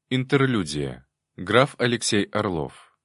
Интерлюдия. Граф Алексей Орлов.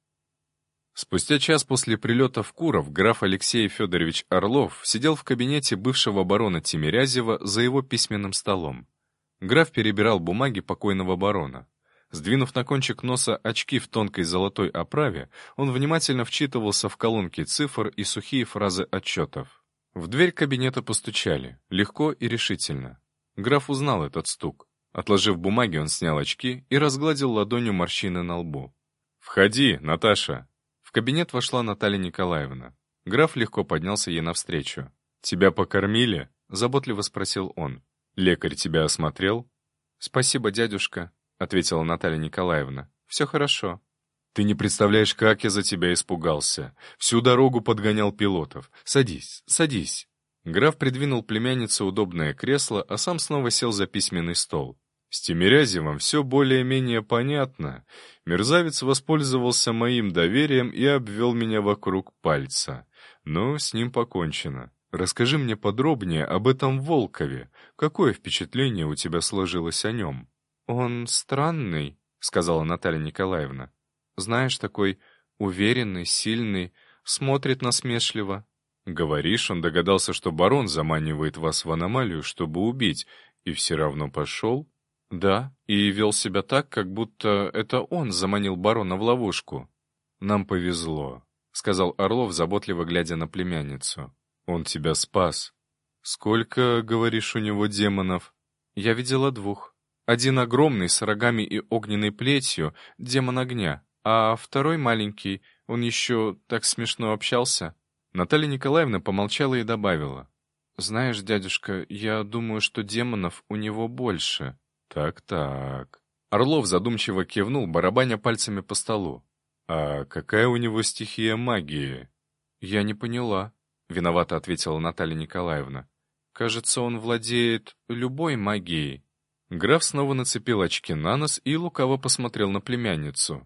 Спустя час после прилета в Куров граф Алексей Федорович Орлов сидел в кабинете бывшего барона Тимирязева за его письменным столом. Граф перебирал бумаги покойного барона. Сдвинув на кончик носа очки в тонкой золотой оправе, он внимательно вчитывался в колонки цифр и сухие фразы отчетов. В дверь кабинета постучали, легко и решительно. Граф узнал этот стук. Отложив бумаги, он снял очки и разгладил ладонью морщины на лбу. «Входи, Наташа!» В кабинет вошла Наталья Николаевна. Граф легко поднялся ей навстречу. «Тебя покормили?» — заботливо спросил он. «Лекарь тебя осмотрел?» «Спасибо, дядюшка», — ответила Наталья Николаевна. «Все хорошо». «Ты не представляешь, как я за тебя испугался. Всю дорогу подгонял пилотов. Садись, садись». Граф придвинул племяннице удобное кресло, а сам снова сел за письменный стол. С Тимирязевым все более-менее понятно. Мерзавец воспользовался моим доверием и обвел меня вокруг пальца. Но с ним покончено. Расскажи мне подробнее об этом Волкове. Какое впечатление у тебя сложилось о нем? «Он странный», — сказала Наталья Николаевна. «Знаешь, такой уверенный, сильный, смотрит насмешливо». «Говоришь, он догадался, что барон заманивает вас в аномалию, чтобы убить, и все равно пошел?» «Да, и вел себя так, как будто это он заманил барона в ловушку». «Нам повезло», — сказал Орлов, заботливо глядя на племянницу. «Он тебя спас. Сколько, говоришь, у него демонов?» «Я видела двух. Один огромный, с рогами и огненной плетью, демон огня, а второй маленький, он еще так смешно общался». Наталья Николаевна помолчала и добавила. «Знаешь, дядюшка, я думаю, что демонов у него больше». «Так-так». Орлов задумчиво кивнул, барабаня пальцами по столу. «А какая у него стихия магии?» «Я не поняла», — виновато ответила Наталья Николаевна. «Кажется, он владеет любой магией». Граф снова нацепил очки на нос и лукаво посмотрел на племянницу.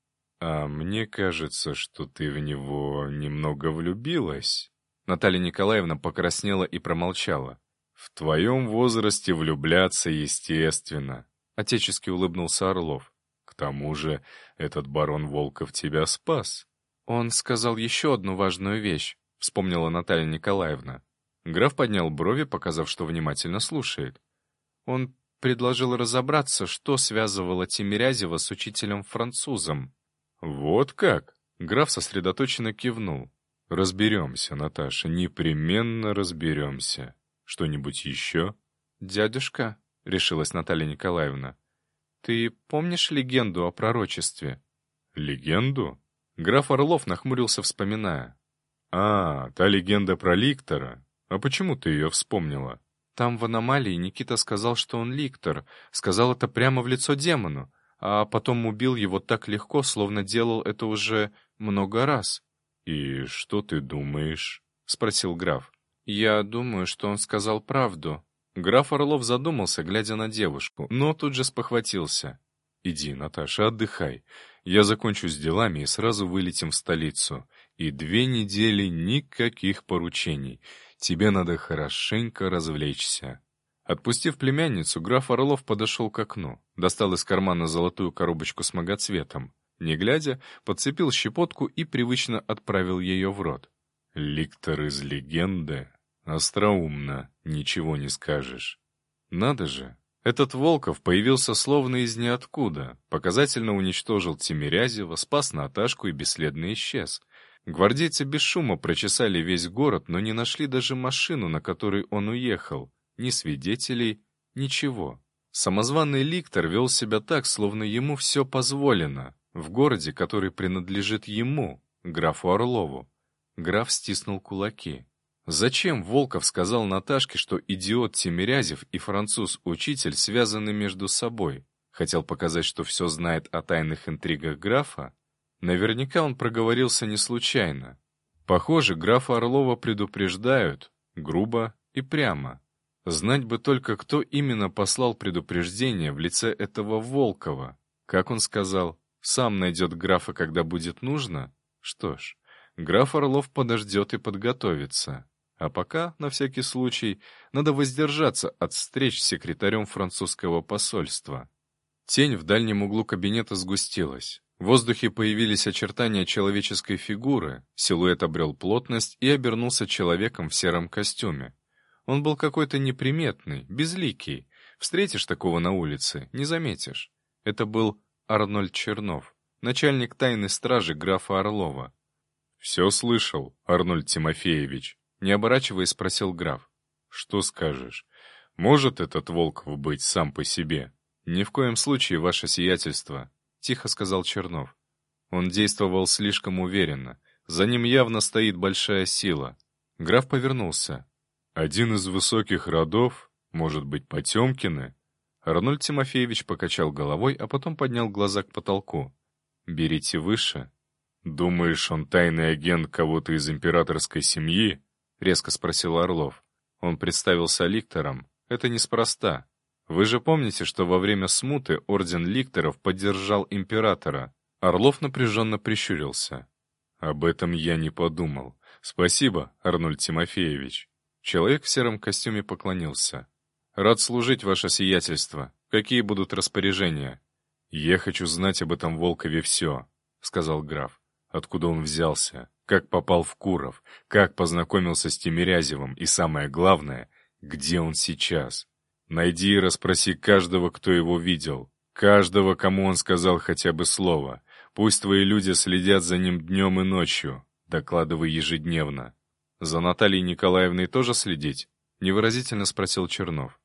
«А мне кажется, что ты в него немного влюбилась». Наталья Николаевна покраснела и промолчала. «В твоем возрасте влюбляться естественно», — отечески улыбнулся Орлов. «К тому же этот барон Волков тебя спас». «Он сказал еще одну важную вещь», — вспомнила Наталья Николаевна. Граф поднял брови, показав, что внимательно слушает. «Он предложил разобраться, что связывало Тимирязева с учителем-французом». «Вот как?» — граф сосредоточенно кивнул. «Разберемся, Наташа, непременно разберемся. Что-нибудь еще?» «Дядюшка», — решилась Наталья Николаевна, — «ты помнишь легенду о пророчестве?» «Легенду?» Граф Орлов нахмурился, вспоминая. «А, та легенда про ликтора. А почему ты ее вспомнила?» «Там в аномалии Никита сказал, что он ликтор, сказал это прямо в лицо демону, а потом убил его так легко, словно делал это уже много раз». «И что ты думаешь?» — спросил граф. «Я думаю, что он сказал правду». Граф Орлов задумался, глядя на девушку, но тут же спохватился. «Иди, Наташа, отдыхай. Я закончу с делами и сразу вылетим в столицу. И 2 недели никаких поручений. Тебе надо хорошенько развлечься». Отпустив племянницу, граф Орлов подошел к окну, достал из кармана золотую коробочку с многоцветом. Не глядя, подцепил щепотку и привычно отправил ее в рот. «Ликтор из легенды? Остроумно, ничего не скажешь». Надо же, этот Волков появился словно из ниоткуда, показательно уничтожил Тимирязева, спас Наташку и бесследно исчез. Гвардейцы без шума прочесали весь город, но не нашли даже машину, на которой он уехал. Ни свидетелей, ничего. Самозваный ликтор вел себя так, словно ему все позволено, в городе, который принадлежит ему, графу Орлову. Граф стиснул кулаки. Зачем Волков сказал Наташке, что идиот Тимирязев и француз-учитель связаны между собой? Хотел показать, что все знает о тайных интригах графа? Наверняка он проговорился не случайно. Похоже, графа Орлова предупреждают, грубо и прямо. Знать бы только, кто именно послал предупреждение в лице этого Волкова. Как он сказал, сам найдет графа, когда будет нужно? Что ж, граф Орлов подождет и подготовится. А пока, на всякий случай, надо воздержаться от встреч с секретарем французского посольства. Тень в дальнем углу кабинета сгустилась. В воздухе появились очертания человеческой фигуры, силуэт обрел плотность и обернулся человеком в сером костюме. Он был какой-то неприметный, безликий. Встретишь такого на улице, не заметишь. Это был Арнольд Чернов, начальник тайной стражи графа Орлова. «Все слышал, Арнольд Тимофеевич?» Не оборачиваясь, спросил граф. «Что скажешь? Может этот Волков быть сам по себе?» «Ни в коем случае, ваше сиятельство», — тихо сказал Чернов. Он действовал слишком уверенно. За ним явно стоит большая сила. Граф повернулся. «Один из высоких родов? Может быть, Потемкины?» Арнольд Тимофеевич покачал головой, а потом поднял глаза к потолку. «Берите выше». «Думаешь, он тайный агент кого-то из императорской семьи?» — резко спросил Орлов. Он представился ликтором. Это неспроста. Вы же помните, что во время смуты орден ликторов поддержал императора? Орлов напряженно прищурился. Об этом я не подумал. Спасибо, Арнольд Тимофеевич. Человек в сером костюме поклонился. Рад служить, ваше сиятельство. Какие будут распоряжения? Я хочу знать об этом Волкове все, сказал граф. Откуда он взялся? Как попал в Куров? Как познакомился с Тимирязевым? И самое главное, где он сейчас? Найди и расспроси каждого, кто его видел. Каждого, кому он сказал хотя бы слово. Пусть твои люди следят за ним днем и ночью. Докладывай ежедневно. За Натальей Николаевной тоже следить? Невыразительно спросил Чернов.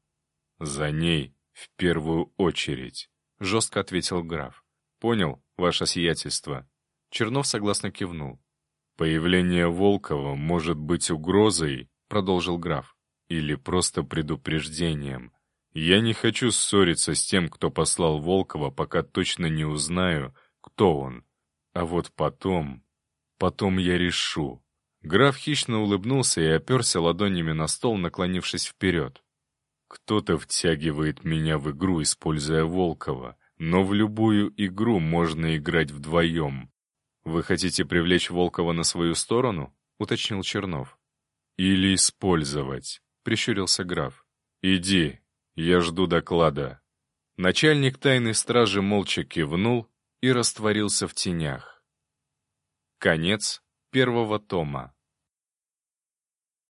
За ней в первую очередь, жестко ответил граф. Понял, ваше сиятельство. Чернов согласно кивнул. «Появление Волкова может быть угрозой», — продолжил граф, «или просто предупреждением. Я не хочу ссориться с тем, кто послал Волкова, пока точно не узнаю, кто он. А вот потом я решу». Граф хищно улыбнулся и оперся ладонями на стол, наклонившись вперед. «Кто-то втягивает меня в игру, используя Волкова, но в любую игру можно играть вдвоем». «Вы хотите привлечь Волкова на свою сторону?» — уточнил Чернов. «Или использовать», — прищурился граф. «Иди, я жду доклада». Начальник тайной стражи молча кивнул и растворился в тенях. Конец первого тома.